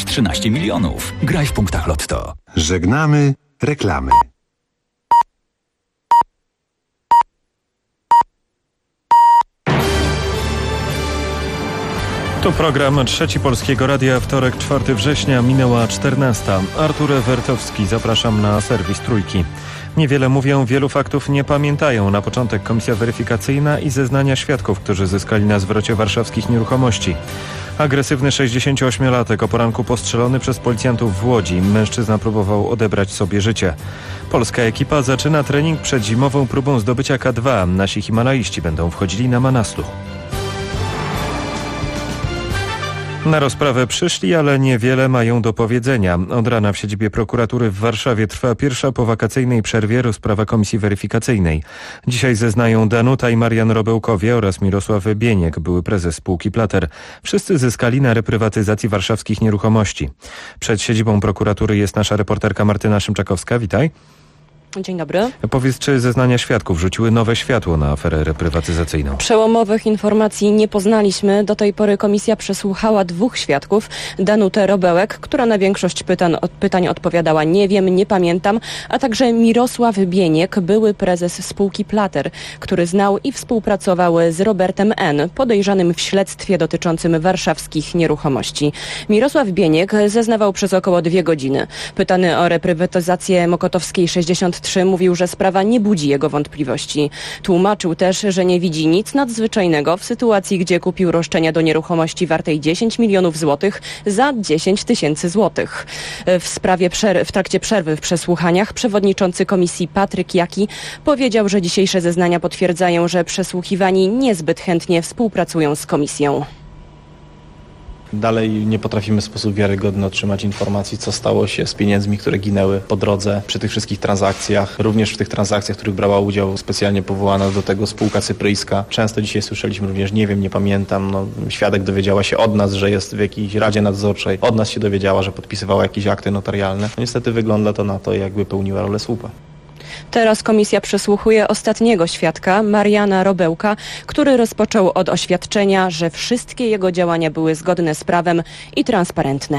wygrać 13 milionów. Graj w punktach Lotto. Żegnamy reklamy. Tu program Trzeci Polskiego Radia, wtorek 4 września, minęła 14. Artur Wertowski, zapraszam na serwis Trójki. Niewiele mówią, wielu faktów nie pamiętają. Na początek komisja weryfikacyjna i zeznania świadków, którzy zyskali na zwrocie warszawskich nieruchomości. Agresywny 68-latek o poranku postrzelony przez policjantów w Łodzi. Mężczyzna próbował odebrać sobie życie. Polska ekipa zaczyna trening przed zimową próbą zdobycia K2. Nasi himalaiści będą wchodzili na Manaslu. Na rozprawę przyszli, ale niewiele mają do powiedzenia. Od rana w siedzibie prokuratury w Warszawie trwa pierwsza po wakacyjnej przerwie rozprawa komisji weryfikacyjnej. Dzisiaj zeznają Danuta i Marian Robełkowie oraz Mirosław Bieniek, były prezes spółki Plater. Wszyscy zyskali na reprywatyzacji warszawskich nieruchomości. Przed siedzibą prokuratury jest nasza reporterka Martyna Szymczakowska. Witaj. Dzień dobry. Powiedz, czy zeznania świadków rzuciły nowe światło na aferę reprywatyzacyjną? Przełomowych informacji nie poznaliśmy. Do tej pory komisja przesłuchała 2 świadków. Danutę Robełek, która na większość pytań odpowiadała nie wiem, nie pamiętam, a także Mirosław Bieniek, były prezes spółki Plater, który znał i współpracował z Robertem N., podejrzanym w śledztwie dotyczącym warszawskich nieruchomości. Mirosław Bieniek zeznawał przez około 2 godziny. Pytany o reprywatyzację Mokotowskiej 63 mówił, że sprawa nie budzi jego wątpliwości. Tłumaczył też, że nie widzi nic nadzwyczajnego w sytuacji, gdzie kupił roszczenia do nieruchomości wartej 10 milionów złotych za 10 tysięcy złotych. W trakcie przerwy w przesłuchaniach przewodniczący komisji Patryk Jaki powiedział, że dzisiejsze zeznania potwierdzają, że przesłuchiwani niezbyt chętnie współpracują z komisją. Dalej nie potrafimy w sposób wiarygodny otrzymać informacji, co stało się z pieniędzmi, które ginęły po drodze przy tych wszystkich transakcjach. Również w tych transakcjach, w których brała udział specjalnie powołana do tego spółka cypryjska. Często dzisiaj słyszeliśmy również nie wiem, nie pamiętam. Świadek dowiedziała się od nas, że jest w jakiejś radzie nadzorczej. Od nas się dowiedziała, że podpisywała jakieś akty notarialne. Niestety wygląda to na to, jakby pełniła rolę słupa. Teraz komisja przesłuchuje ostatniego świadka, Mariana Robełka, który rozpoczął od oświadczenia, że wszystkie jego działania były zgodne z prawem i transparentne.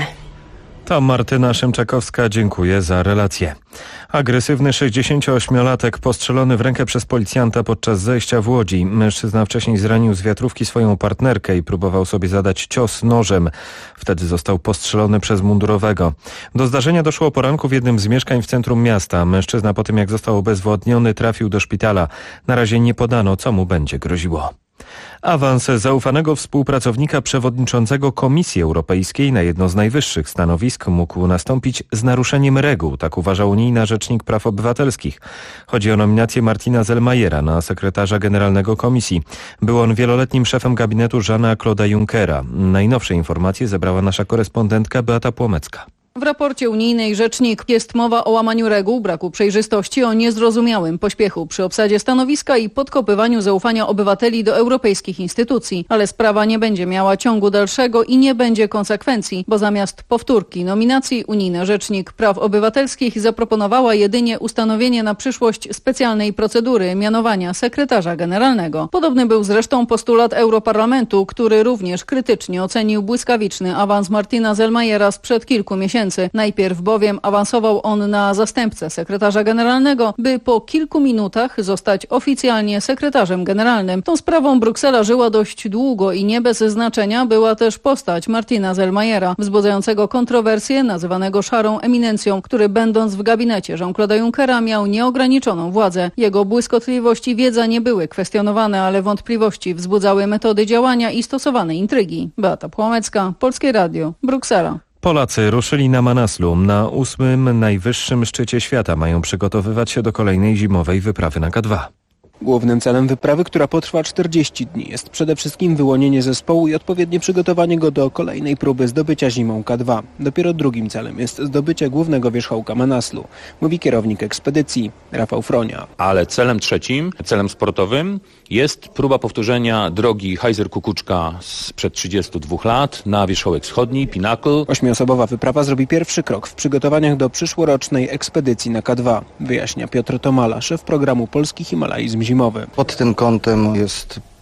To Martyna Szymczakowska, dziękuję za relację. Agresywny 68-latek postrzelony w rękę przez policjanta podczas zejścia w Łodzi. Mężczyzna wcześniej zranił z wiatrówki swoją partnerkę i próbował sobie zadać cios nożem. Wtedy został postrzelony przez mundurowego. Do zdarzenia doszło o poranku w jednym z mieszkań w centrum miasta. Mężczyzna po tym, jak został obezwładniony, trafił do szpitala. Na razie nie podano, co mu będzie groziło. Awans zaufanego współpracownika przewodniczącego Komisji Europejskiej na jedno z najwyższych stanowisk mógł nastąpić z naruszeniem reguł, tak uważa unijna rzecznik praw obywatelskich. Chodzi o nominację Martina Selmayera na sekretarza generalnego Komisji. Był on wieloletnim szefem gabinetu Jeana-Claude'a Junckera. Najnowsze informacje zebrała nasza korespondentka Beata Płomecka. W raporcie unijnej rzecznik jest mowa o łamaniu reguł, braku przejrzystości, o niezrozumiałym pośpiechu przy obsadzie stanowiska i podkopywaniu zaufania obywateli do europejskich instytucji. Ale sprawa nie będzie miała ciągu dalszego i nie będzie konsekwencji, bo zamiast powtórki nominacji unijny rzecznik praw obywatelskich zaproponowała jedynie ustanowienie na przyszłość specjalnej procedury mianowania sekretarza generalnego. Podobny był zresztą postulat Europarlamentu, który również krytycznie ocenił błyskawiczny awans Martina Selmayera sprzed kilku miesięcy. Najpierw bowiem awansował on na zastępcę sekretarza generalnego, by po kilku minutach zostać oficjalnie sekretarzem generalnym. Tą sprawą Bruksela żyła dość długo i nie bez znaczenia była też postać Martina Selmayera, wzbudzającego kontrowersje, nazywanego szarą eminencją, który będąc w gabinecie Jean-Claude'a Junckera miał nieograniczoną władzę. Jego błyskotliwość i wiedza nie były kwestionowane, ale wątpliwości wzbudzały metody działania i stosowane intrygi. Beata Płomecka, Polskie Radio, Bruksela. Polacy ruszyli na Manaslu. Na 8. najwyższym szczycie świata mają przygotowywać się do kolejnej zimowej wyprawy na K2. Głównym celem wyprawy, która potrwa 40 dni, jest przede wszystkim wyłonienie zespołu i odpowiednie przygotowanie go do kolejnej próby zdobycia zimą K2. Dopiero drugim celem jest zdobycie głównego wierzchołka Manaslu, mówi kierownik ekspedycji Rafał Fronia. Ale celem trzecim, celem sportowym jest próba powtórzenia drogi Heiser-Kukuczka sprzed 32 lat na wierzchołek wschodni, Pinnacle. 8-osobowa wyprawa zrobi pierwszy krok w przygotowaniach do przyszłorocznej ekspedycji na K2, wyjaśnia Piotr Tomala, szef programu Polski Himalaizm Zimowy. Pod tym kątem jest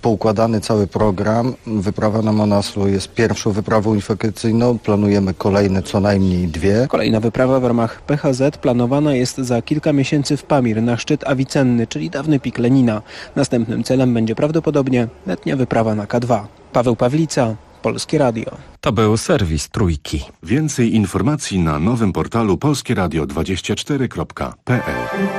poukładany cały program. Wyprawa na Manaslu jest pierwszą wyprawą infekcyjną. Planujemy kolejne co najmniej 2. Kolejna wyprawa w ramach PHZ planowana jest za kilka miesięcy w Pamir na szczyt Awicenny, czyli dawny pik Lenina. Następnym celem będzie prawdopodobnie letnia wyprawa na K2. Paweł Pawlica, Polskie Radio. To był serwis Trójki. Więcej informacji na nowym portalu polskieradio24.pl.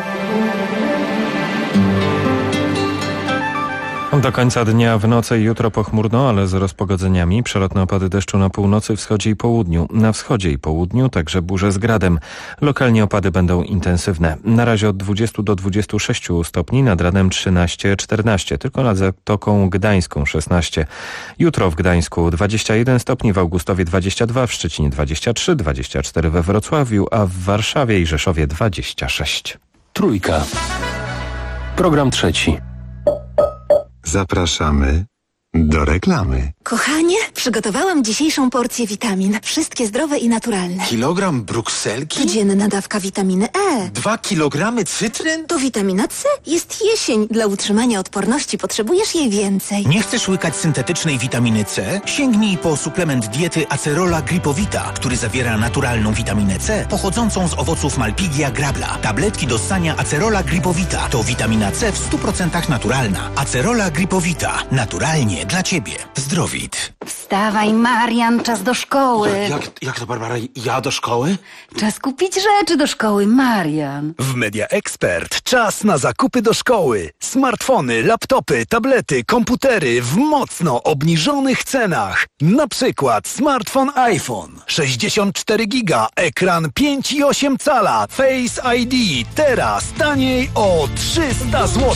Do końca dnia w nocy i jutro pochmurno, ale z rozpogodzeniami. Przelotne opady deszczu na północy, wschodzie i południu. Na wschodzie i południu także burze z gradem. Lokalnie opady będą intensywne. Na razie od 20 do 26 stopni, nad ranem 13-14, tylko nad Zatoką Gdańską 16. Jutro w Gdańsku 21 stopni, w Augustowie 22, w Szczecinie 23, 24 we Wrocławiu, a w Warszawie i Rzeszowie 26. Trójka. Program trzeci. Zapraszamy do reklamy. Kochanie, przygotowałam dzisiejszą porcję witamin. Wszystkie zdrowe i naturalne. Kilogram brukselki? Codzienna dawka witaminy E. 2 kilogramy cytryn? To witamina C. Jest jesień. Dla utrzymania odporności potrzebujesz jej więcej. Nie chcesz łykać syntetycznej witaminy C? Sięgnij po suplement diety Acerola Gripowita, który zawiera naturalną witaminę C pochodzącą z owoców Malpighia grabla. Tabletki do ssania Acerola Gripowita to witamina C w 100% naturalna. Acerola Gripowita. Naturalnie dla Ciebie. Zdrowit. Wstawaj, Marian, czas do szkoły. Jak to, Barbara? Ja do szkoły? Czas kupić rzeczy do szkoły, Marian. W Media Expert czas na zakupy do szkoły. Smartfony, laptopy, tablety, komputery w mocno obniżonych cenach. Na przykład smartfon iPhone 64 giga, ekran 5,8 cala, Face ID. Teraz taniej o 300 zł.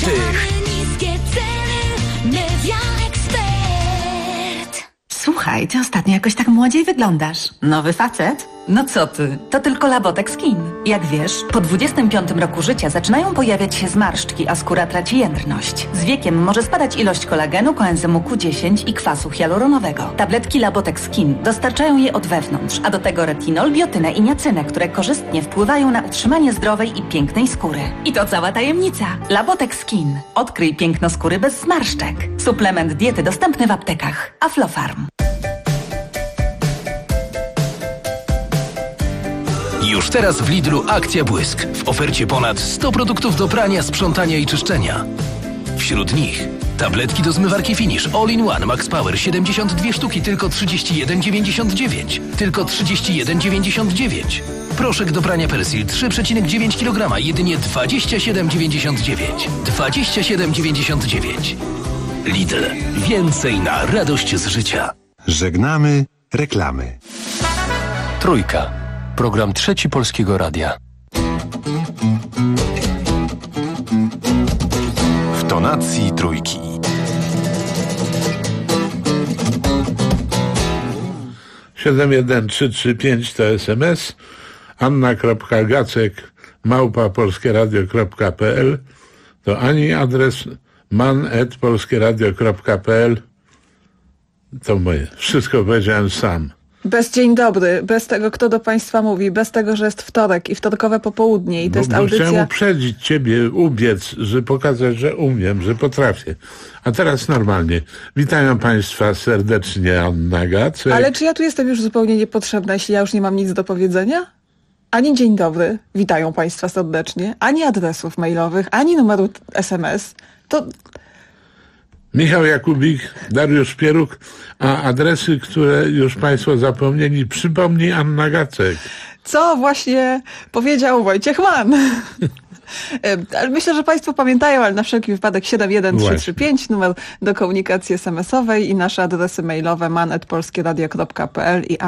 Słuchaj, ty ostatnio jakoś tak młodziej wyglądasz. Nowy facet? No co ty, to tylko Labotek Skin. Jak wiesz, po 25 roku życia zaczynają pojawiać się zmarszczki, a skóra traci jędrność. Z wiekiem może spadać ilość kolagenu, koenzymu Q10 i kwasu hialuronowego. Tabletki Labotek Skin dostarczają je od wewnątrz, a do tego retinol, biotynę i niacynę, które korzystnie wpływają na utrzymanie zdrowej i pięknej skóry. I to cała tajemnica. Labotek Skin. Odkryj piękno skóry bez zmarszczek. Suplement diety dostępny w aptekach. Aflofarm. Już teraz w Lidlu akcja Błysk. W ofercie ponad 100 produktów do prania, sprzątania i czyszczenia. Wśród nich tabletki do zmywarki Finish All-in-One Max Power 72 sztuki, tylko 31,99. Tylko 31,99. Proszek do prania Persil 3,9 kg, jedynie 27,99. 27,99. Lidl. Więcej na radość z życia. Żegnamy reklamy. Trójka. Program trzeci Polskiego Radia. W tonacji trójki. Siedem 335 to SMS. Anna.Gacek@polskieradio.pl to Ani adres man@polskieradio.pl. To moje. Wszystko powiedziałem sam. Bez dzień dobry, bez tego, kto do Państwa mówi, bez tego, że jest wtorek i wtorkowe popołudnie i to jest audycja... Chciałem uprzedzić Ciebie, ubiec, że pokazać, że umiem, że potrafię. A teraz normalnie. Witają Państwa serdecznie, Anna Gacek. Ale czy ja tu jestem już zupełnie niepotrzebna, jeśli ja już nie mam nic do powiedzenia? Ani dzień dobry, witają Państwa serdecznie, ani adresów mailowych, ani numeru SMS. To... Michał Jakubik, Dariusz Pieruk, a adresy, które już Państwo zapomnieli, przypomni Anna Gacek. Co właśnie powiedział Wojciech Mann. Myślę, że Państwo pamiętają, ale na wszelki wypadek 71335, numer do komunikacji SMS-owej i nasze adresy mailowe man@polskieradio.pl i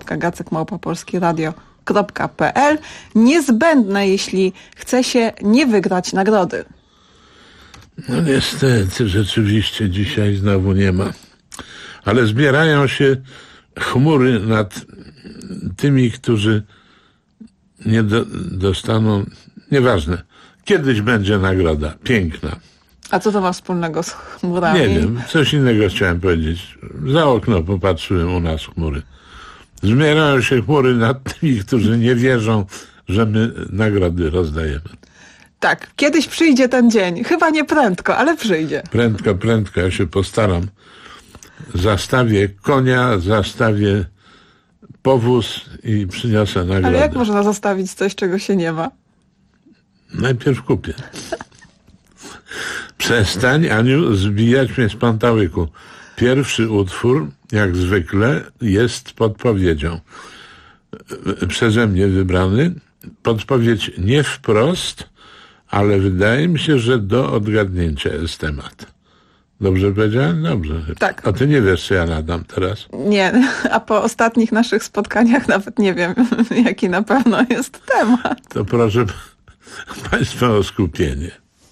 anna.gacek@polskieradio.pl. Niezbędne, jeśli chce się nie wygrać nagrody. No niestety, rzeczywiście dzisiaj znowu nie ma. Ale zbierają się chmury nad tymi, którzy nie dostaną, nieważne. Kiedyś będzie nagroda, piękna. A co to ma wspólnego z chmurami? Nie wiem, coś innego chciałem powiedzieć. Za okno popatrzyłem, u nas chmury. Zbierają się chmury nad tymi, którzy nie wierzą, że my nagrody rozdajemy. Tak, kiedyś przyjdzie ten dzień. Chyba nie prędko, ale przyjdzie. Prędko, ja się postaram. Zastawię konia, zastawię powóz i przyniosę nagrodę. Ale jak można zostawić coś, czego się nie ma? Najpierw kupię. Przestań, Aniu, zbijać mnie z pantałyku. Pierwszy utwór, jak zwykle, jest podpowiedzią. Przeze mnie wybrany. Podpowiedź nie wprost, ale wydaje mi się, że do odgadnięcia jest temat. Dobrze powiedziałem? Dobrze. Tak. A ty nie wiesz, co ja nadam teraz? Nie, a po ostatnich naszych spotkaniach nawet nie wiem, jaki na pewno jest temat. To proszę Państwa o skupienie.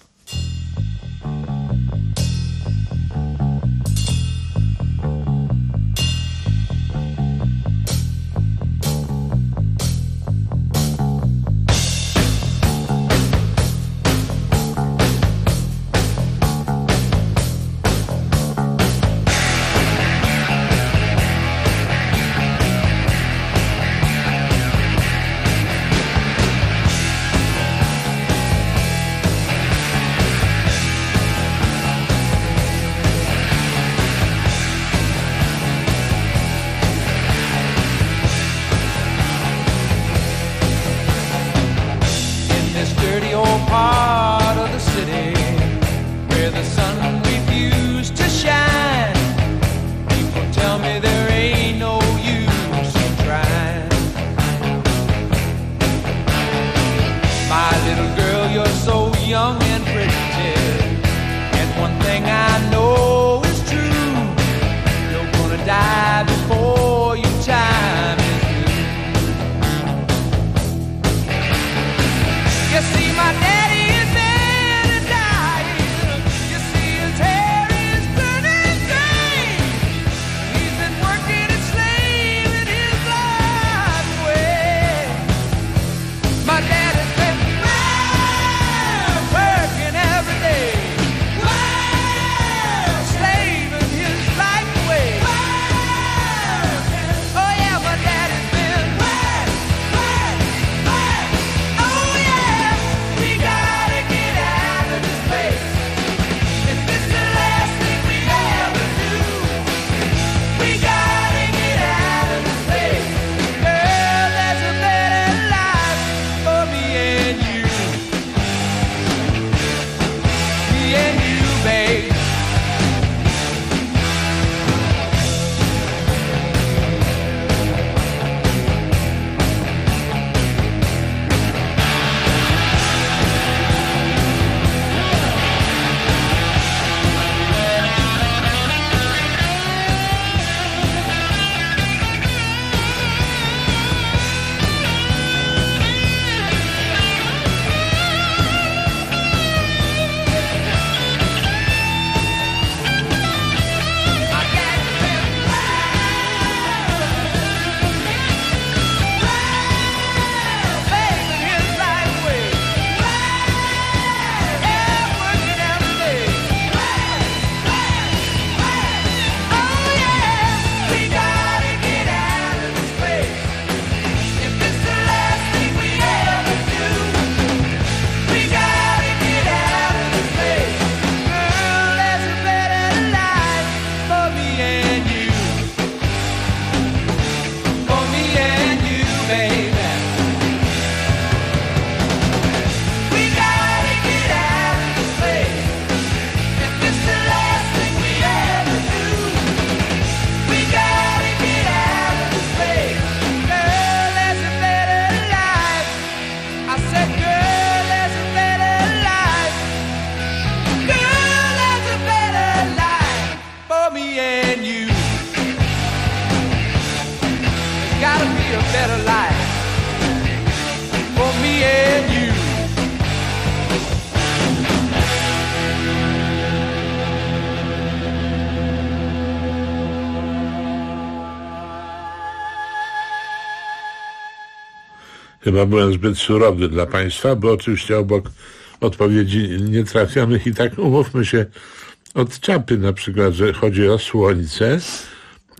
Chyba byłem zbyt surowy dla Państwa, bo oczywiście obok odpowiedzi nietrafionych i tak umówmy się od czapy na przykład, że chodzi o słońce,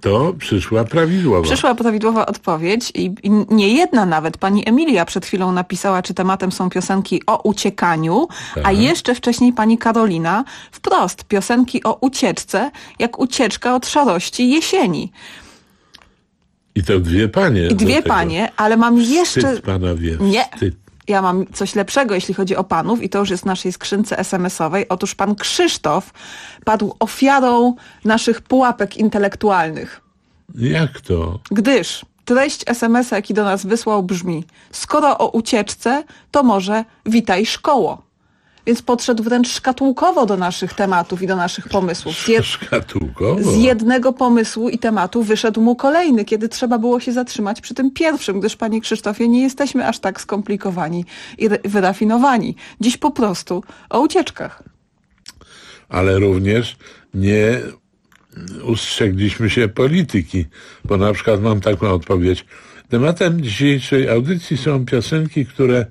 to przyszła prawidłowa. Przyszła prawidłowa odpowiedź i nie jedna nawet. Pani Emilia przed chwilą napisała, czy tematem są piosenki o uciekaniu, a jeszcze wcześniej pani Karolina wprost piosenki o ucieczce, jak ucieczka od szarości jesieni. I to dwie panie. I dwie panie, ale mam jeszcze... Wstyd, panowie, Nie. wstyd. Ja mam coś lepszego, jeśli chodzi o panów i to już jest w naszej skrzynce SMS-owej. Otóż pan Krzysztof padł ofiarą naszych pułapek intelektualnych. Jak to? Gdyż treść SMS-a, jaki do nas wysłał, brzmi: skoro o ucieczce, to może witaj szkoło. Więc podszedł wręcz szkatułkowo do naszych tematów i do naszych pomysłów. Szkatułkowo? Z jednego pomysłu i tematu wyszedł mu kolejny, kiedy trzeba było się zatrzymać przy tym pierwszym, gdyż, panie Krzysztofie, nie jesteśmy aż tak skomplikowani i wyrafinowani. Dziś po prostu o ucieczkach. Ale również nie ustrzegliśmy się polityki, bo na przykład mam taką odpowiedź. Tematem dzisiejszej audycji są piosenki, które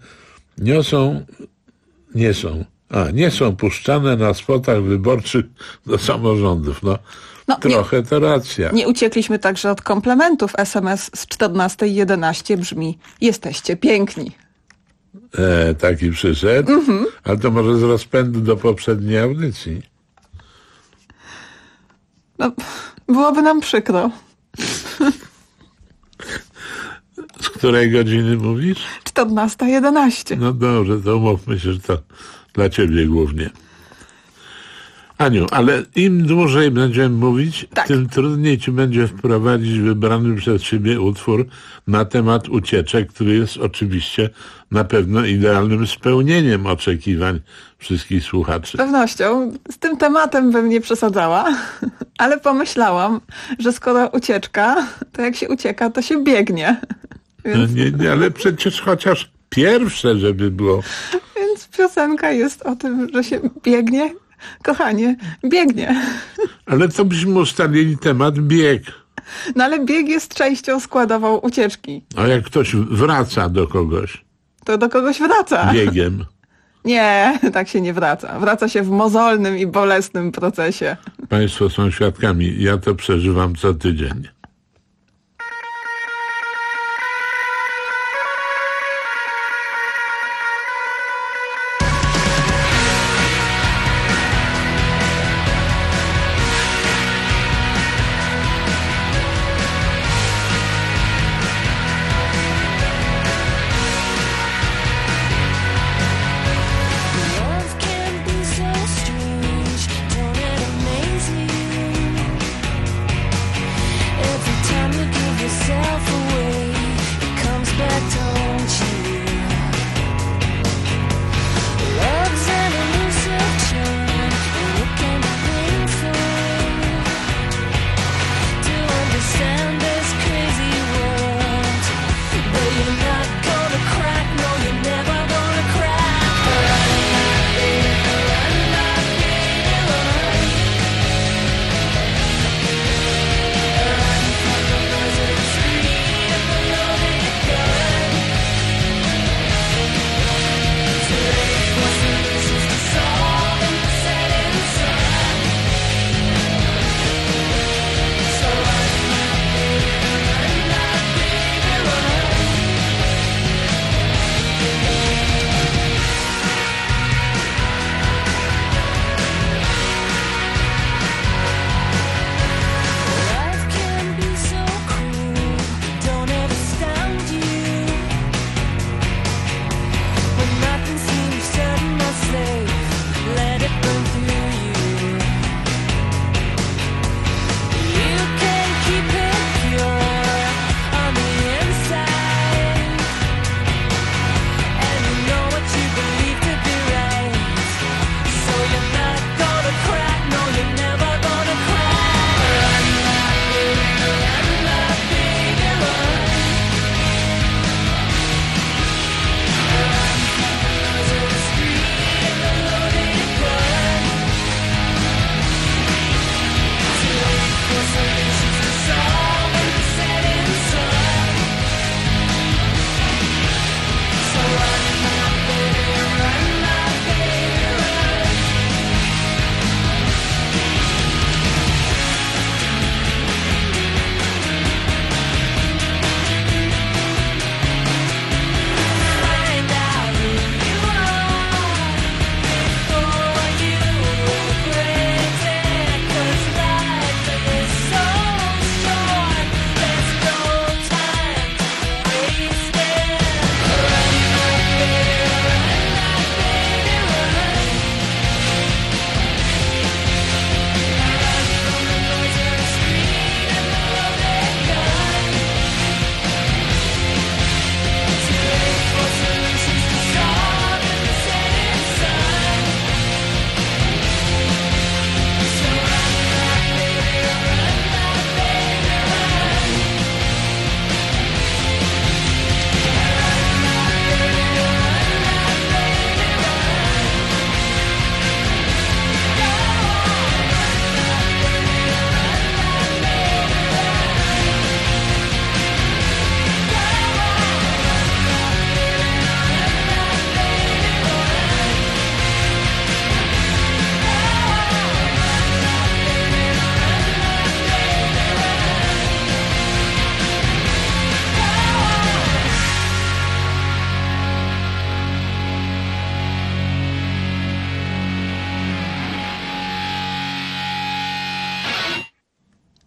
nie są puszczane na spotach wyborczych do samorządów. Trochę to racja. Nie uciekliśmy także od komplementów. SMS z 14:11 brzmi: jesteście piękni. Taki przyszedł? Ale to może z rozpędu do poprzedniej audycji. Byłoby nam przykro. Z której godziny mówisz? 14:11. No dobrze, to umówmy się, że to dla ciebie głównie. Aniu, ale im dłużej będziemy mówić, tym trudniej ci będzie wprowadzić wybrany przez siebie utwór na temat ucieczek, który jest oczywiście na pewno idealnym spełnieniem oczekiwań wszystkich słuchaczy. Z pewnością. Z tym tematem bym nie przesadzała, ale pomyślałam, że skoro ucieczka, to jak się ucieka, to się biegnie. Więc... No nie, ale przecież chociaż pierwsze, żeby było. Więc piosenka jest o tym, że się biegnie. Kochanie, biegnie. Ale to byśmy ustalili temat bieg. No ale bieg jest częścią składową ucieczki. A jak ktoś wraca do kogoś? To do kogoś wraca. Biegiem. Nie, tak się nie wraca. Wraca się w mozolnym i bolesnym procesie. Państwo są świadkami. Ja to przeżywam co tydzień.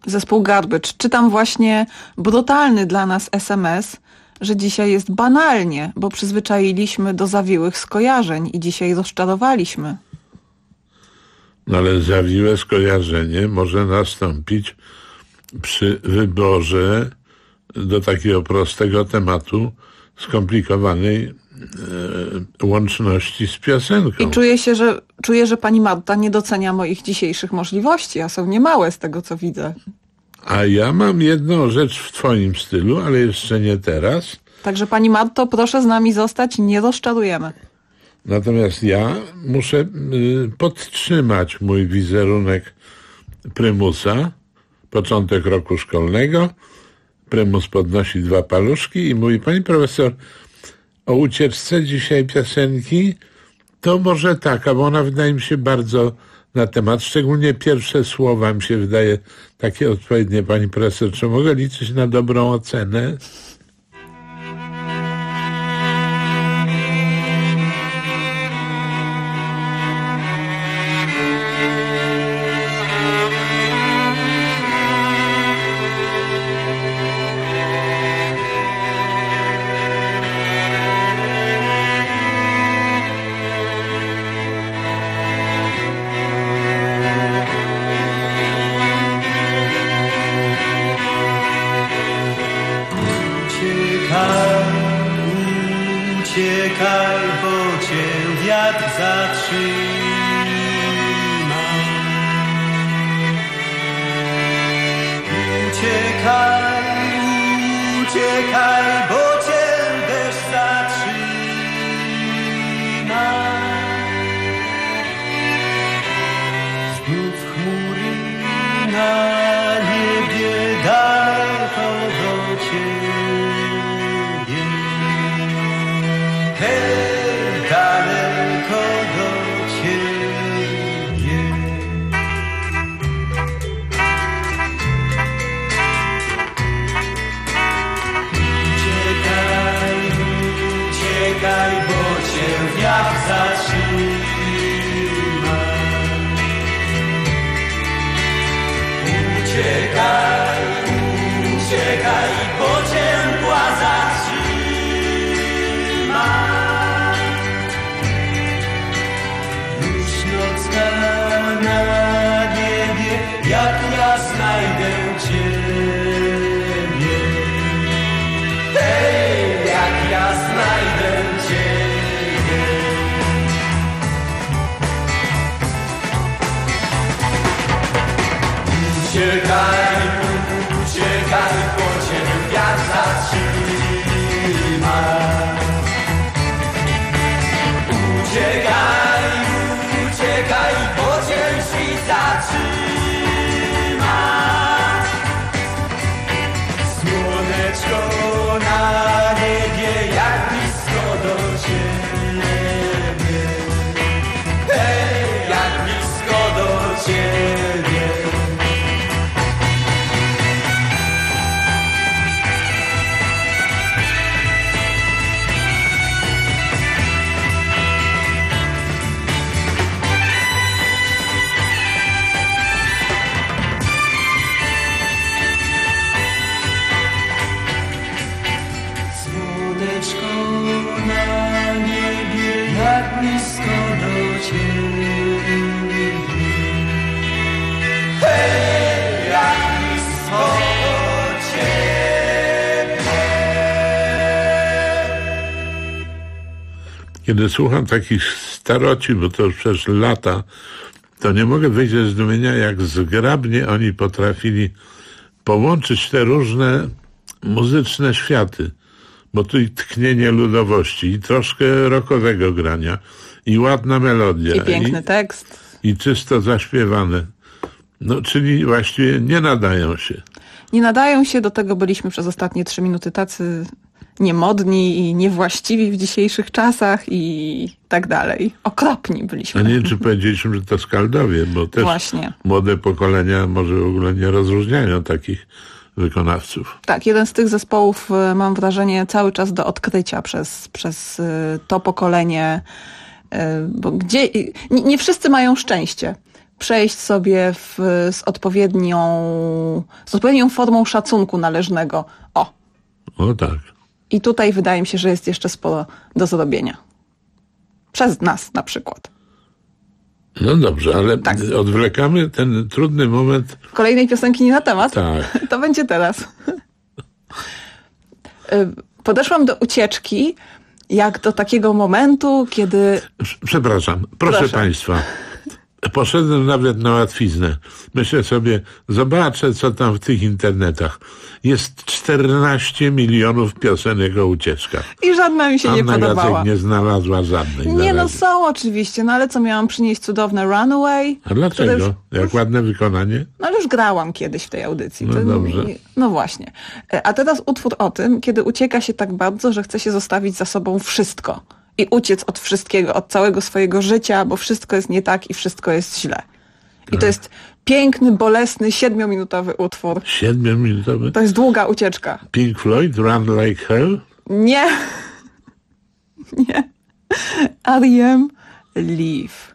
Zespół Garbage. Czytam właśnie brutalny dla nas SMS, że dzisiaj jest banalnie, bo przyzwyczailiśmy do zawiłych skojarzeń i dzisiaj rozczarowaliśmy. No ale zawiłe skojarzenie może nastąpić przy wyborze do takiego prostego tematu skomplikowanej łączności z piosenką. I czuję, że pani Marta nie docenia moich dzisiejszych możliwości, a są niemałe z tego, co widzę. A ja mam jedną rzecz w twoim stylu, ale jeszcze nie teraz. Także pani Marto, proszę z nami zostać, nie rozczarujemy. Natomiast ja muszę podtrzymać mój wizerunek prymusa. Początek roku szkolnego. Prymus podnosi 2 paluszki i mówi: pani profesor, o ucieczce dzisiaj piosenki, to może taka, bo ona wydaje mi się bardzo na temat. Szczególnie pierwsze słowa mi się wydaje takie odpowiednie. Pani profesor, czy mogę liczyć na dobrą ocenę? Uciekaj, bo cię wiatr zatrzyma. Uciekaj, uciekaj, bo cię deszcz zatrzyma. Znów chmury na niebie daleko do ciebie. Hej, daleko do ciebie. Uciekaj, uciekaj, bo cię wiatr zatrzyma. Uciekaj, uciekaj, bo cię mgła zatrzyma. Na niebie, jak ja znajdę ciebie. Hej, jak ja znajdę ciebie. Uciekaj, uciekaj, bo cię wiatr zatrzyma. Uciekaj, uciekaj, bo cię świt zatrzyma. Słoneczko na niebie, jak blisko do ciebie. Hej, jak blisko do ciebie. Kiedy słucham takich staroci, bo to już przecież lata, to nie mogę wyjść ze zdumienia, jak zgrabnie oni potrafili połączyć te różne muzyczne światy. Bo tu i tknienie ludowości, i troszkę rockowego grania, i ładna melodia. I piękny tekst. I czysto zaśpiewane. No, czyli właściwie nie nadają się. Nie nadają się, do tego byliśmy przez ostatnie 3 minuty tacy niemodni i niewłaściwi w dzisiejszych czasach i tak dalej. Okropni byliśmy. A nie wiem, czy powiedzieliśmy, że to skaldowie, bo też właśnie młode pokolenia może w ogóle nie rozróżniają takich wykonawców. Tak, jeden z tych zespołów, mam wrażenie, cały czas do odkrycia przez to pokolenie, bo nie wszyscy mają szczęście przejść sobie z odpowiednią formą szacunku należnego. O tak. I tutaj wydaje mi się, że jest jeszcze sporo do zrobienia. Przez nas na przykład. No dobrze, ale odwlekamy ten trudny moment. Kolejnej piosenki nie na temat? Tak. To będzie teraz. Podeszłam do ucieczki jak do takiego momentu, kiedy... Przepraszam, proszę Państwa. Poszedłem nawet na łatwiznę. Myślę sobie, zobaczę, co tam w tych internetach. Jest 14 milionów piosenek o ucieczkach. I żadna mi się nie podobała. Anna Gacek nie znalazła żadnej. Nie, no są oczywiście, no ale co, miałam przynieść cudowne Runaway? A dlaczego? Jak ładne wykonanie? No ale już grałam kiedyś w tej audycji. No dobrze. No właśnie. A teraz utwór o tym, kiedy ucieka się tak bardzo, że chce się zostawić za sobą wszystko. I uciec od wszystkiego, od całego swojego życia, bo wszystko jest nie tak i wszystko jest źle. I to jest piękny, bolesny, 7-minutowy utwór. 7-minutowy? To jest długa ucieczka. Pink Floyd, Run Like Hell? Nie. Nie. R.E.M. Leave.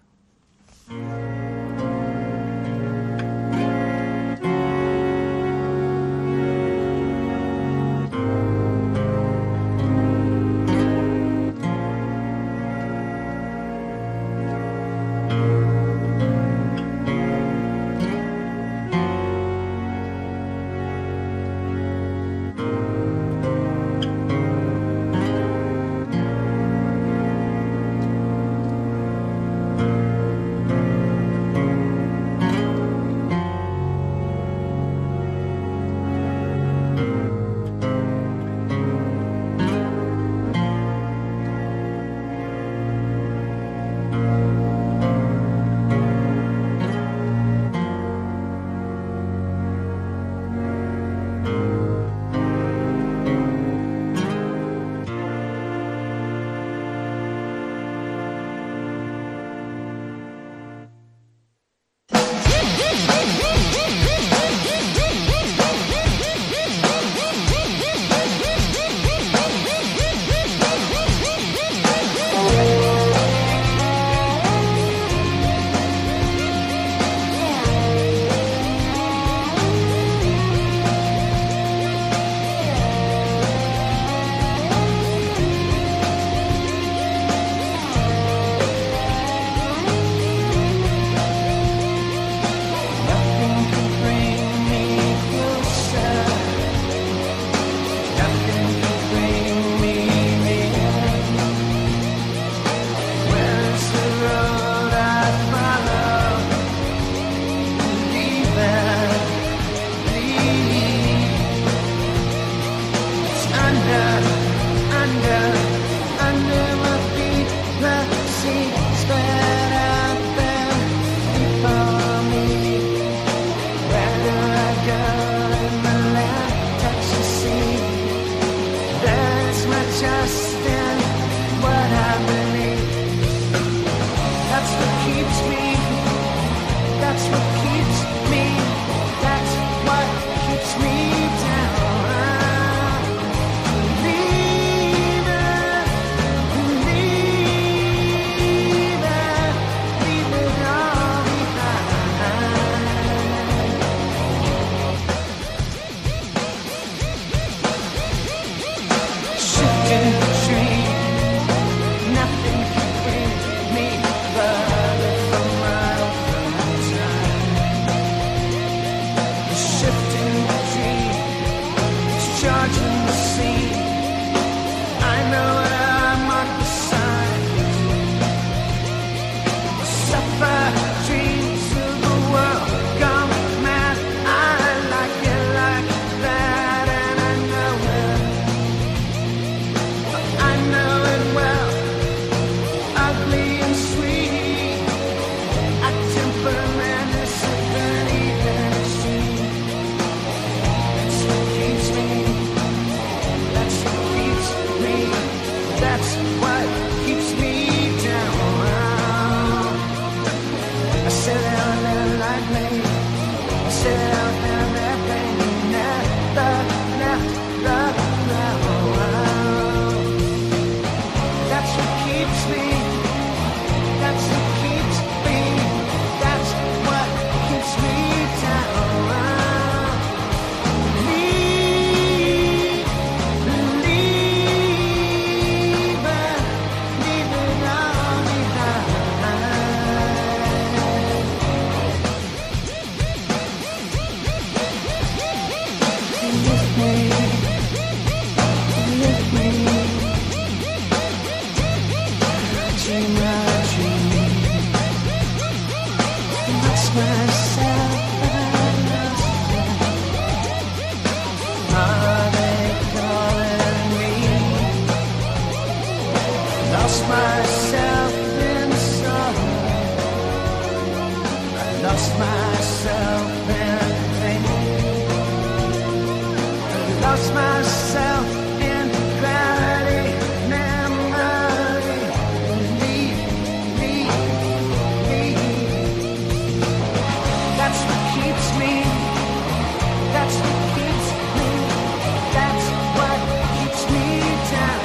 lost myself in sorrow. I lost myself in pain. I lost myself in gravity, memory, me. That's what keeps me. That's what keeps me. That's what keeps me down.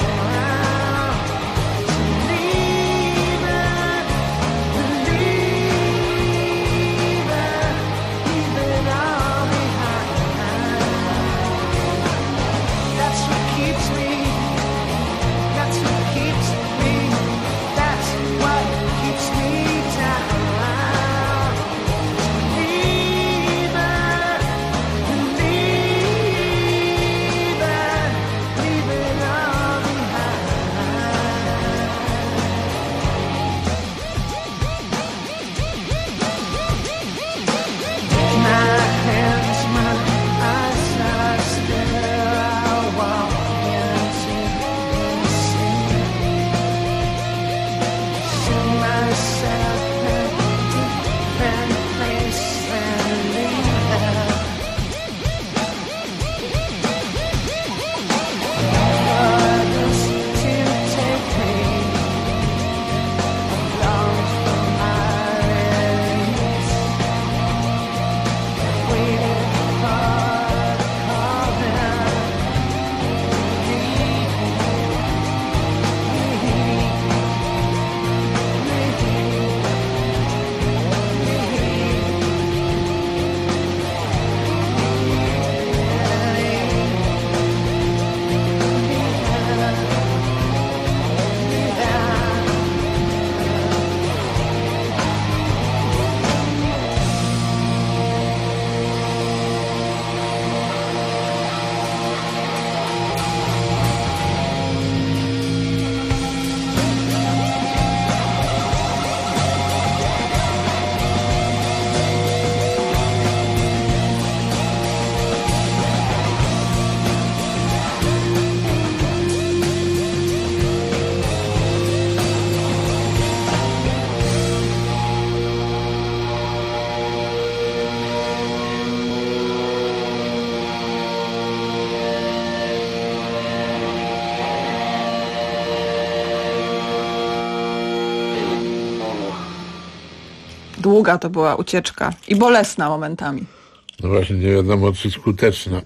Długa to była ucieczka i bolesna momentami. No właśnie, nie wiadomo, czy skuteczna.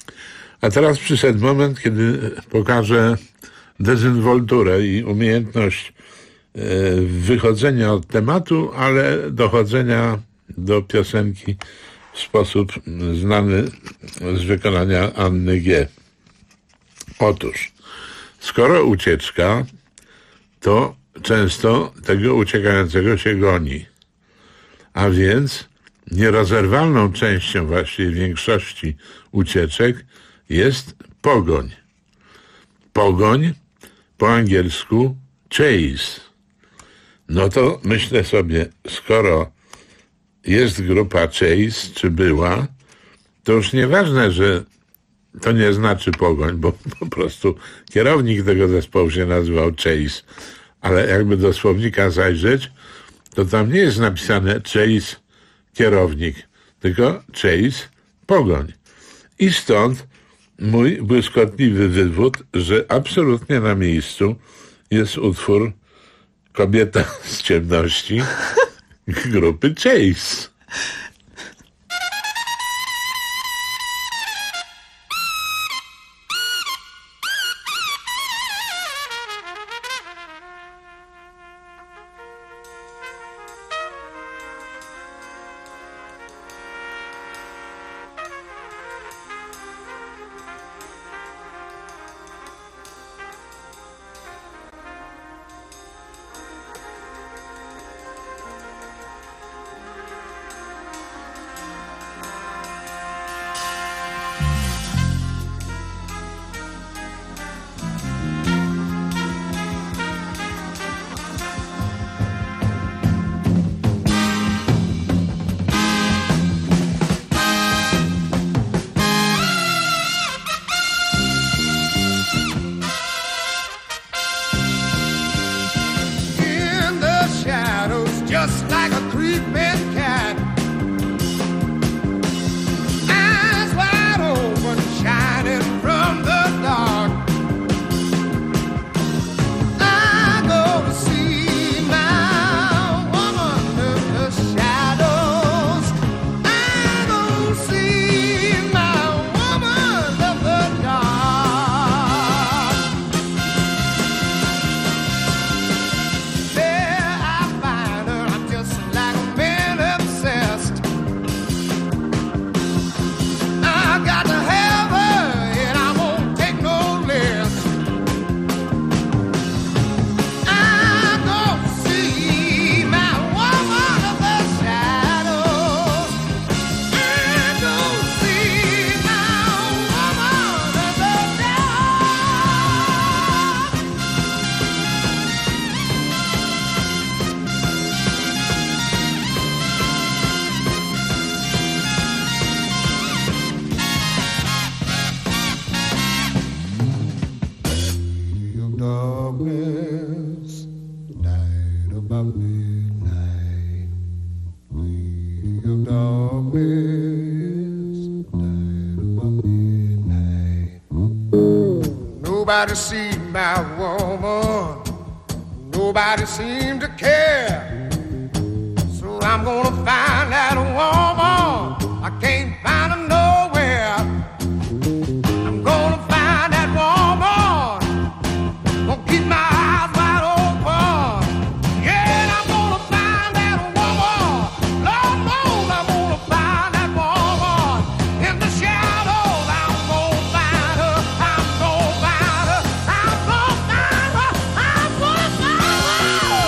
A teraz przyszedł moment, kiedy pokażę dezynwolturę i umiejętność wychodzenia od tematu, ale dochodzenia do piosenki w sposób znany z wykonania Anny G. Otóż, skoro ucieczka, to często tego uciekającego się goni. A więc nierozerwalną częścią właściwie większości ucieczek jest pogoń. Pogoń, po angielsku chase. No to myślę sobie, skoro jest grupa chase, czy była, to już nieważne, że to nie znaczy pogoń, bo po prostu kierownik tego zespołu się nazywał chase, ale jakby do słownika zajrzeć, to tam nie jest napisane chase kierownik, tylko chase pogoń. I stąd mój błyskotliwy wywód, że absolutnie na miejscu jest utwór Kobieta z ciemności grupy Chase. darkness, night about midnight, wheel of darkness, night about midnight. Nobody seen my woman, nobody seemed to care, so I'm gonna find that woman. I can't find her nowhere. I'm gonna find that woman. Gonna keep my eyes wide open. Yeah, I'm gonna find that woman. Lord knows I'm gonna find that woman. In the shadows, I'm gonna find her. I'm gonna find her. I'm gonna find her. I'm gonna find her.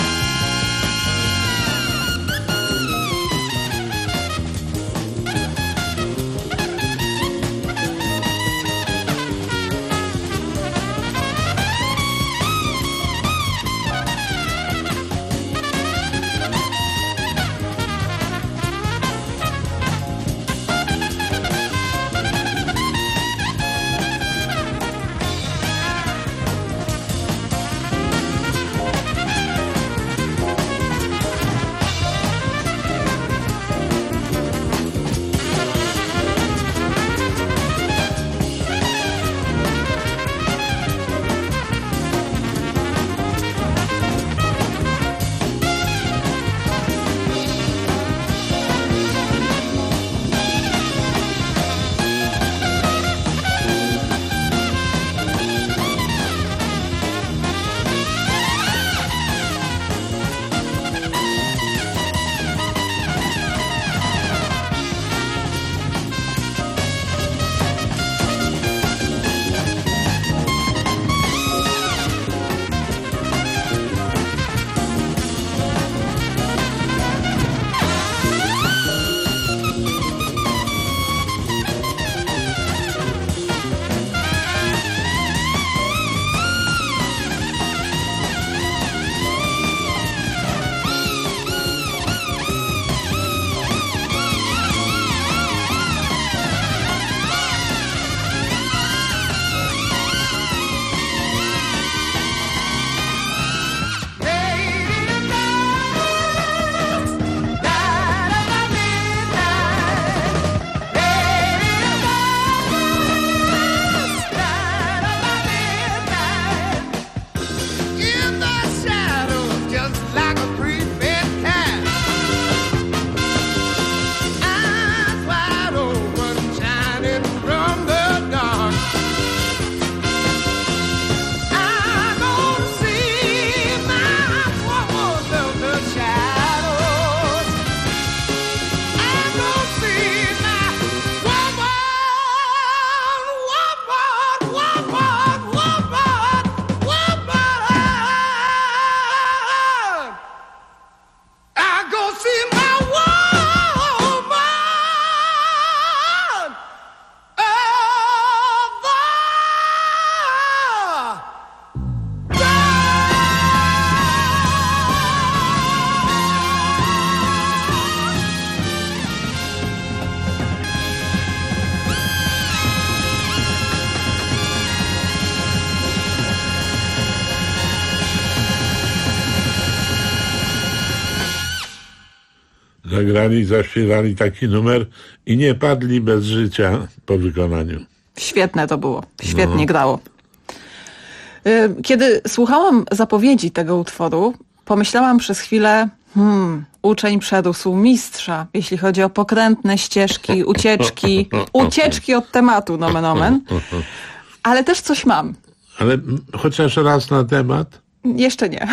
Zagrali, zaśpiewali taki numer i nie padli bez życia po wykonaniu. Świetne to było. Świetnie grało. Kiedy słuchałam zapowiedzi tego utworu, pomyślałam przez chwilę, uczeń przerósł mistrza, jeśli chodzi o pokrętne ścieżki, ucieczki od tematu, nomen omen. Ale też coś mam. Ale chociaż raz na temat? Jeszcze nie.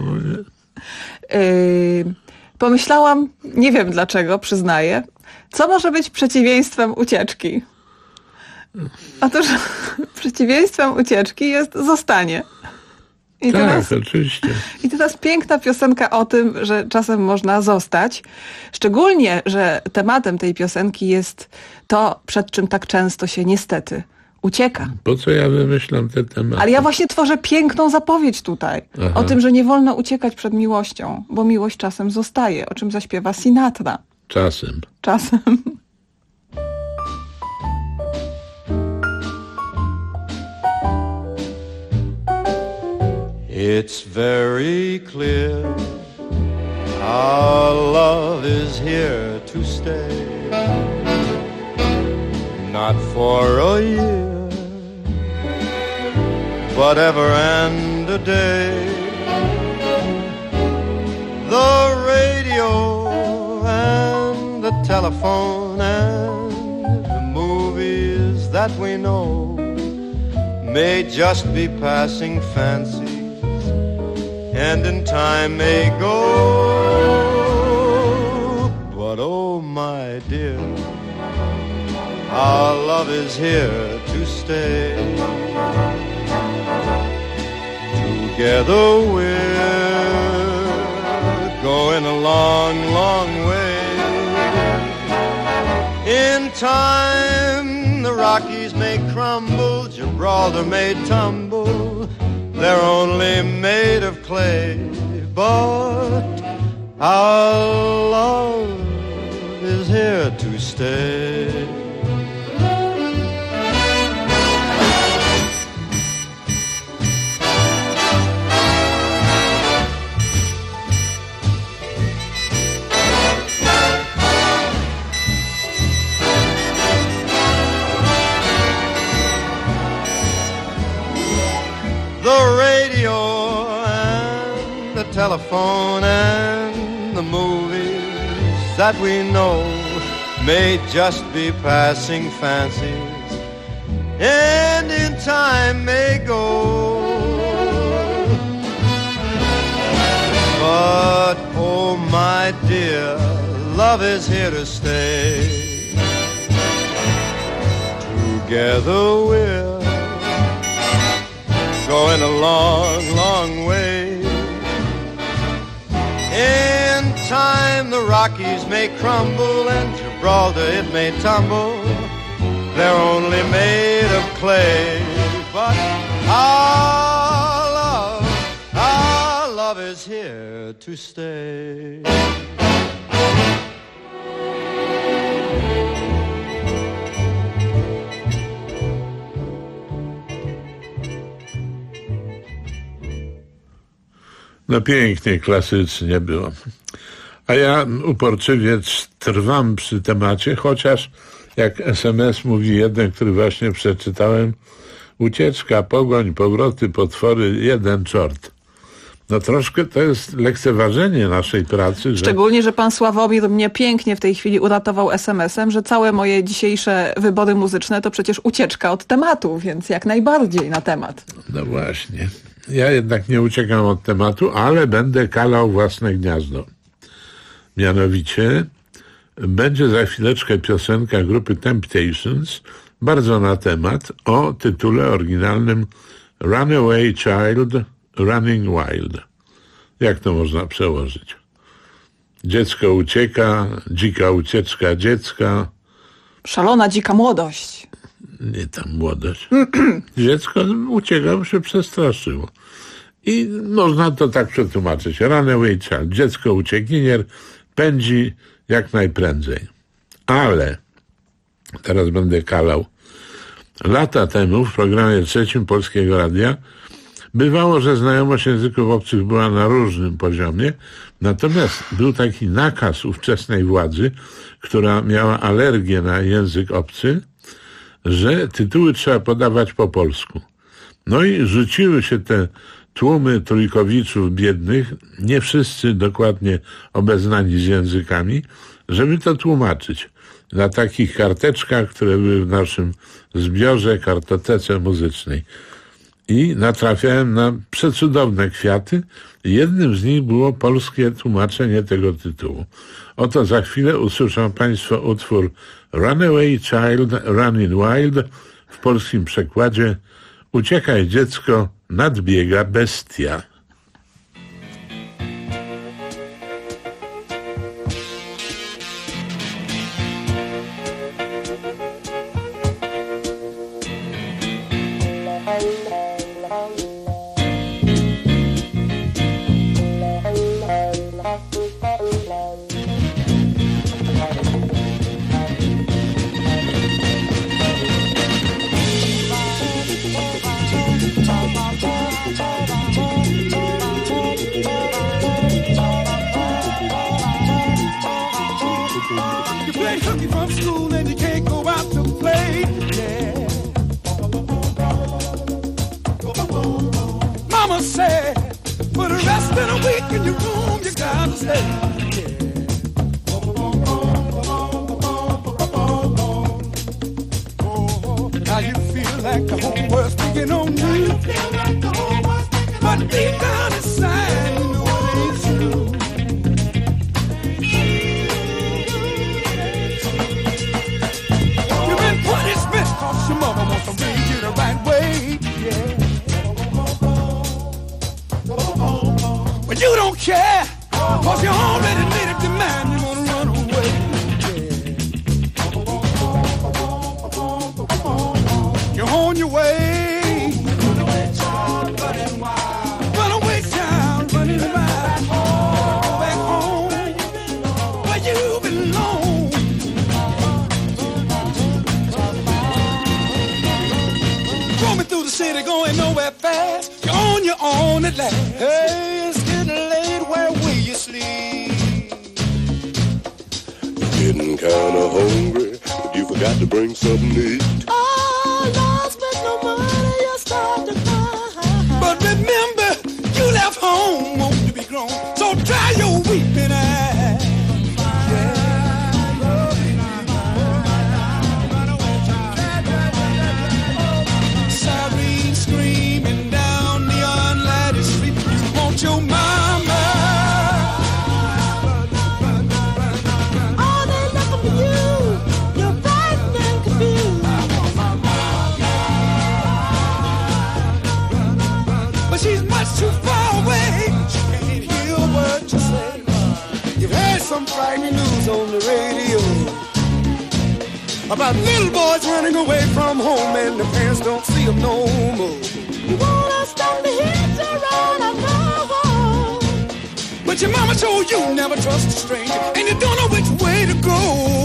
Pomyślałam, nie wiem dlaczego, przyznaję, co może być przeciwieństwem ucieczki? Otóż przeciwieństwem ucieczki jest zostanie. I tak, teraz, oczywiście. I teraz piękna piosenka o tym, że czasem można zostać. Szczególnie, że tematem tej piosenki jest to, przed czym tak często się niestety ucieka. Po co ja wymyślam te tematy? Ale ja właśnie tworzę piękną zapowiedź tutaj. Aha. O tym, że nie wolno uciekać przed miłością, bo miłość czasem zostaje, o czym zaśpiewa Sinatra. Czasem. Czasem. It's very clear our love is here to stay. Not for a year, but ever and a day. The radio and the telephone and the movies that we know may just be passing fancies, and in time may go. But oh my dear, our love is here to stay. Together we're going a long, long way. In time the Rockies may crumble, Gibraltar may tumble, they're only made of clay. But our love is here to stay. The radio and the telephone and the movies that we know may just be passing fancies, and in time may go. But oh my dear, love is here to stay. Together we're going a long, long way. In time the Rockies may crumble and Gibraltar it may tumble, they're only made of clay. But our love is here to stay. No pięknie, klasycznie było. A ja uporczywie trwam przy temacie, chociaż jak SMS mówi jeden, który właśnie przeczytałem, ucieczka, pogoń, powroty, potwory, jeden czort. No troszkę to jest lekceważenie naszej pracy. Szczególnie, że pan Sławomir mnie pięknie w tej chwili uratował SMS-em, że całe moje dzisiejsze wybory muzyczne to przecież ucieczka od tematu, więc jak najbardziej na temat. No właśnie. Ja jednak nie uciekam od tematu, ale będę kalał własne gniazdo. Mianowicie będzie za chwileczkę piosenka grupy Temptations, bardzo na temat, o tytule oryginalnym Runaway Child, Running Wild. Jak to można przełożyć? Dziecko ucieka, dzika ucieczka dziecka. Szalona dzika młodość. Nie tam młodość. Dziecko ucieka, bo się przestraszyło. I można to tak przetłumaczyć. Runaway child, dziecko uciekinier, pędzi jak najprędzej. Ale, teraz będę kalał, lata temu w programie trzecim Polskiego Radia bywało, że znajomość języków obcych była na różnym poziomie, natomiast był taki nakaz ówczesnej władzy, która miała alergię na język obcy, że tytuły trzeba podawać po polsku. No i rzuciły się te tłumy trójkowiczów biednych, nie wszyscy dokładnie obeznani z językami, żeby to tłumaczyć na takich karteczkach, które były w naszym zbiorze, kartotece muzycznej. I natrafiałem na przecudowne kwiaty. Jednym z nich było polskie tłumaczenie tego tytułu. Oto za chwilę usłyszą Państwo utwór Runaway Child, Running Wild, w polskim przekładzie Uciekaj dziecko, nadbiega bestia. You bring cookie from school and you can't go out to play. Yeah. Mama said, for the rest of the week in your room you gotta stay. Now you feel like the whole world's picking on you. But deep down inside you know it ain't true. You've been punishment cause your mama wants to raise you the right way. Yeah. But you don't care cause you already made a demand. You wanna run away. You're on your way. Run away, child, running wild. Run away, child, running wild. Go back home where you belong. Roaming through the city, going nowhere fast. You're on your own at last. Hey, it's getting late. Where will you sleep? You're getting kinda hungry, but you forgot to bring something to eat. But remember, you left home, want to be grown, so dry your weeping eyes. Siren screaming down the unlighted street. You want your mama. All they looking for you. You're frightened and confused. But she's much too far away. She can't hear what you say. You've heard some frightening news on the radio about little boys running away from home and the parents don't see them no more. You wanna stop the hits around and home, but your mama told you never trust a stranger, and you don't know which way to go.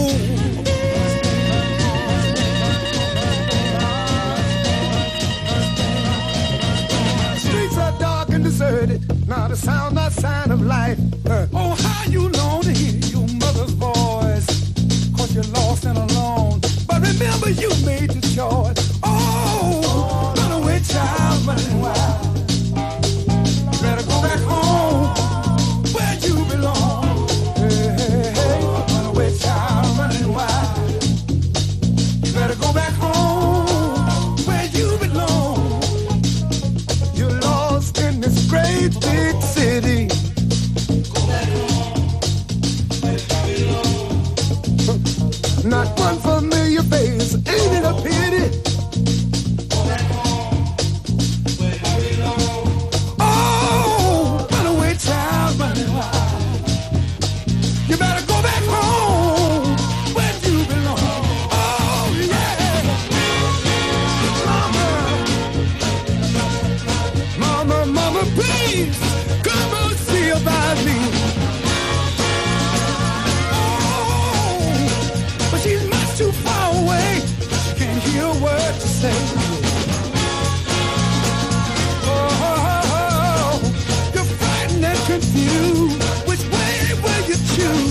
Streets are dark and deserted, not a sound, not sign of life. Oh, how you long to hear your mother's voice, cause you're lost and alone. But remember you made the choice. Oh, run away, child, running wild. You better go back home where you belong. Hey, hey, hey, run away, child, running wild. You better go back home where you belong. You're lost in this great big city. Not one familiar face, ain't it a pity? Oh, run away, child, running wild. You better go back home where you belong. Oh, yeah. Mama, mama, please, come and see about me. But she's much too far away. She can't hear a word you say. Oh, you're frightened and confused. Which way will you choose?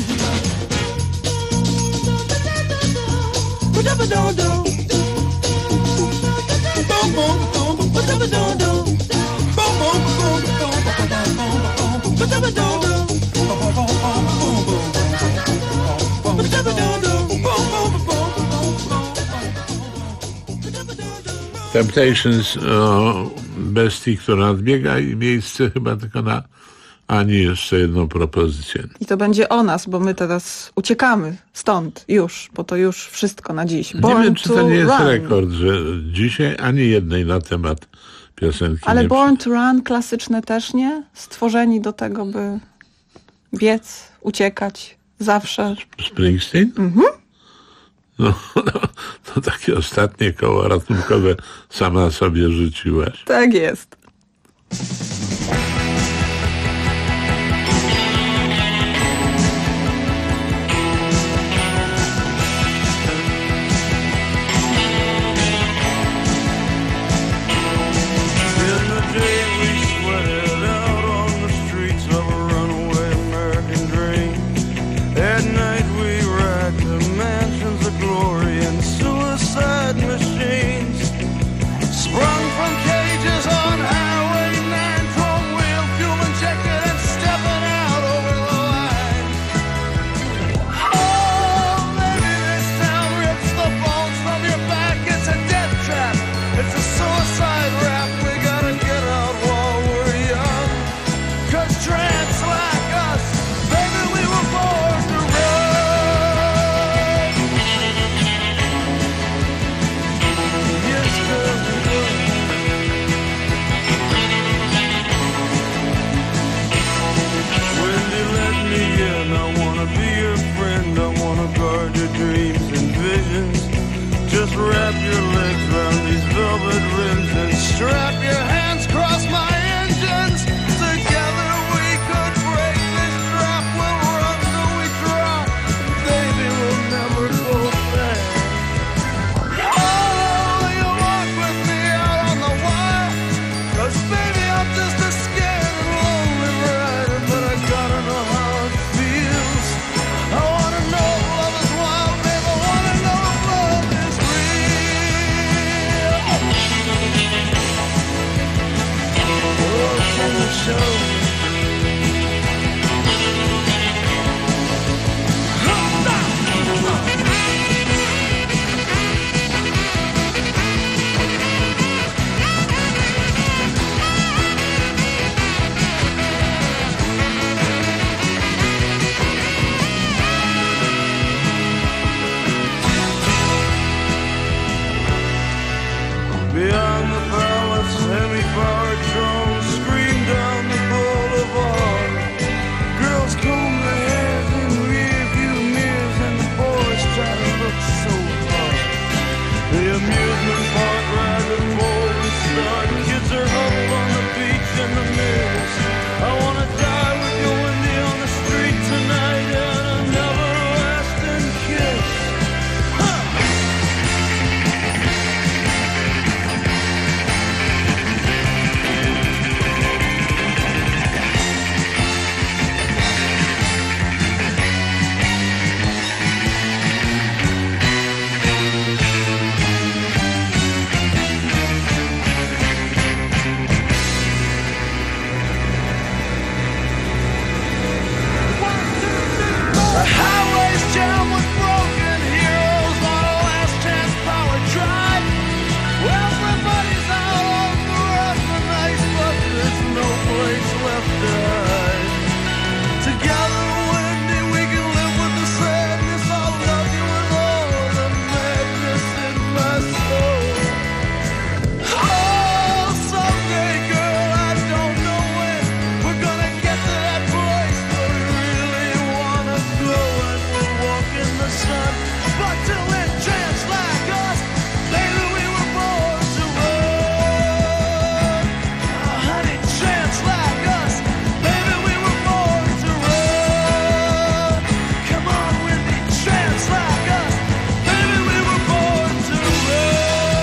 Temptations o bestii, która odbiega i miejsce chyba tylko na Ani jeszcze jedną propozycję. I to będzie o nas, bo my teraz uciekamy stąd już, bo to już wszystko na dziś. Nie wiem, czy to nie jest rekord, że dzisiaj ani jednej na temat piosenki. Ale Born to Run klasyczne też nie? Stworzeni do tego, by biec, uciekać zawsze. Springsteen? Mhm. No, to takie ostatnie koło ratunkowe sama sobie rzuciłaś. Tak jest. At night we ride show. Beyond the palace, semi-powered drones scream down the boulevard. Girls comb their hair in rearview mirrors, and the boys try to look so hard. The amusement park rides are full and start. Kids are huddled on the beach in the mirrors. I wanna die with you, Wendy, on the street tonight, and an everlasting kiss. The highway's jammed with broken heroes on a last chance power drive. Well, everybody's out on the road tonight, but there's no place left to hide. Together, Wendy, we can live with the sadness. I'll love you with all the madness in my soul. Oh, someday, girl, I don't know when we're gonna get to that place where we really wanna go, and we'll walk in the sun. But till then, tramps like us, baby, we were born to run. Oh, honey, tramps like us, baby, we were born to run. Come on with me, tramps like us, baby, we were born to run.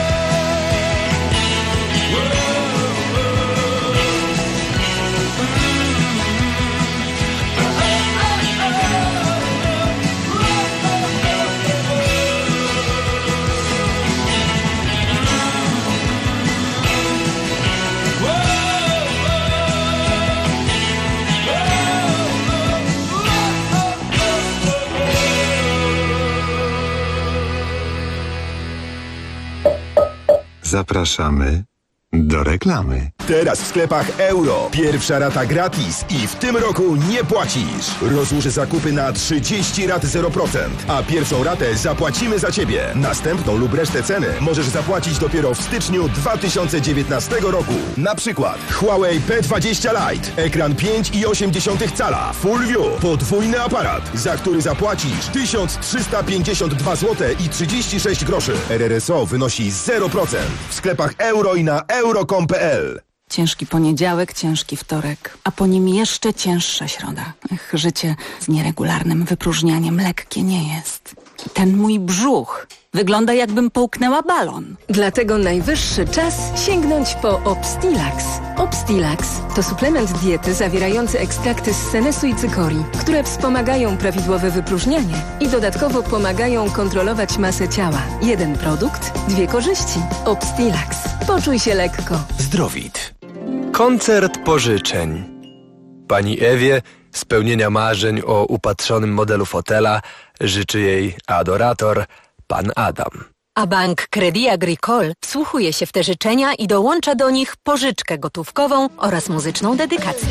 Zapraszamy do reklamy. Teraz w sklepach Euro. Pierwsza rata gratis i w tym roku nie płacisz. Rozłóż zakupy na 30 rat 0%, a pierwszą ratę zapłacimy za Ciebie. Następną lub resztę ceny możesz zapłacić dopiero w styczniu 2019 roku. Na przykład Huawei P20 Lite, ekran 5,8 cala, Full View, podwójny aparat, za który zapłacisz 1352 zł i 36 groszy. RRSO wynosi 0%. W sklepach Euro i na euro.com.pl. Ciężki poniedziałek, ciężki wtorek, a po nim jeszcze cięższa środa. Życie z nieregularnym wypróżnianiem lekkie nie jest. Ten mój brzuch wygląda, jakbym połknęła balon. Dlatego najwyższy czas sięgnąć po Obstilax. Obstilax to suplement diety zawierający ekstrakty z senesu i cykorii, które wspomagają prawidłowe wypróżnianie i dodatkowo pomagają kontrolować masę ciała. Jeden produkt, dwie korzyści. Obstilax. Poczuj się lekko. Zdrowit. Koncert pożyczeń. Pani Ewie spełnienia marzeń o upatrzonym modelu fotela życzy jej adorator, pan Adam. A bank Crédit Agricole wsłuchuje się w te życzenia i dołącza do nich pożyczkę gotówkową oraz muzyczną dedykację.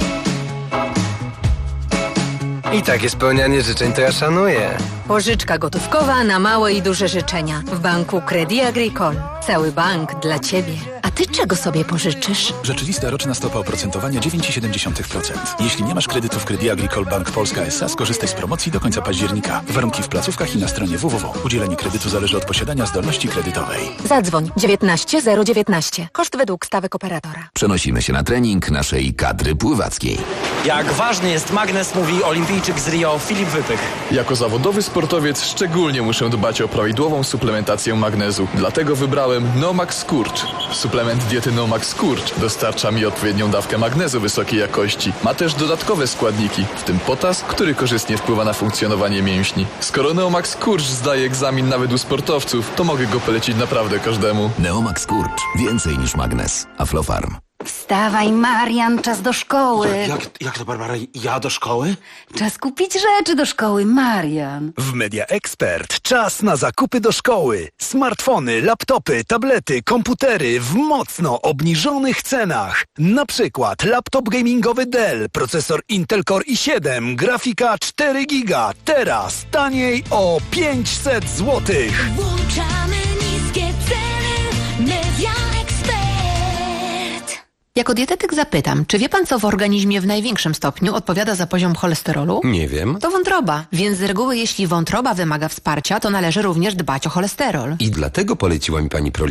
I takie spełnianie życzeń to ja szanuję. Pożyczka gotówkowa na małe i duże życzenia. W banku Crédit Agricole. Cały bank dla Ciebie. A Ty czego sobie pożyczysz? Rzeczywista roczna stopa oprocentowania 9,7%. Jeśli nie masz kredytów Crédit Agricole Bank Polska S.A., skorzystaj z promocji do końca października. Warunki w placówkach i na stronie www. Udzielenie kredytu zależy od posiadania zdolności kredytowej. Zadzwoń 19 019. Koszt według stawek operatora. Przenosimy się na trening naszej kadry pływackiej. Jak ważny jest magnes, mówi olimpijczyk z Rio Filip Wypych. Jako zawodowy sportowiec szczególnie muszę dbać o prawidłową suplementację magnezu. Dlatego wybrałem Nomax Skurcz. Suplement diety Nomax Skurcz dostarcza mi odpowiednią dawkę magnezu wysokiej jakości. Ma też dodatkowe składniki, w tym potas, który korzystnie wpływa na funkcjonowanie mięśni. Skoro Neomax Skurcz zdaje egzamin nawet u sportowców, to mogę go polecić naprawdę każdemu. Neomax Skurcz. Więcej niż magnes. Aflofarm. Wstawaj, Marian, czas do szkoły. Jak to, Barbara? Ja do szkoły? Czas kupić rzeczy do szkoły, Marian. W Media Expert czas na zakupy do szkoły. Smartfony, laptopy, tablety, komputery w mocno obniżonych cenach. Na przykład laptop gamingowy Dell, procesor Intel Core i7, grafika 4 GB. Teraz taniej o 500 zł. Włączamy niskie ceny. Media Expert. Jako dietetyk zapytam, czy wie pan, co w organizmie w największym stopniu odpowiada za poziom cholesterolu? Nie wiem. To wątroba, więc z reguły jeśli wątroba wymaga wsparcia, to należy również dbać o cholesterol. I dlatego poleciła mi pani Prolixa.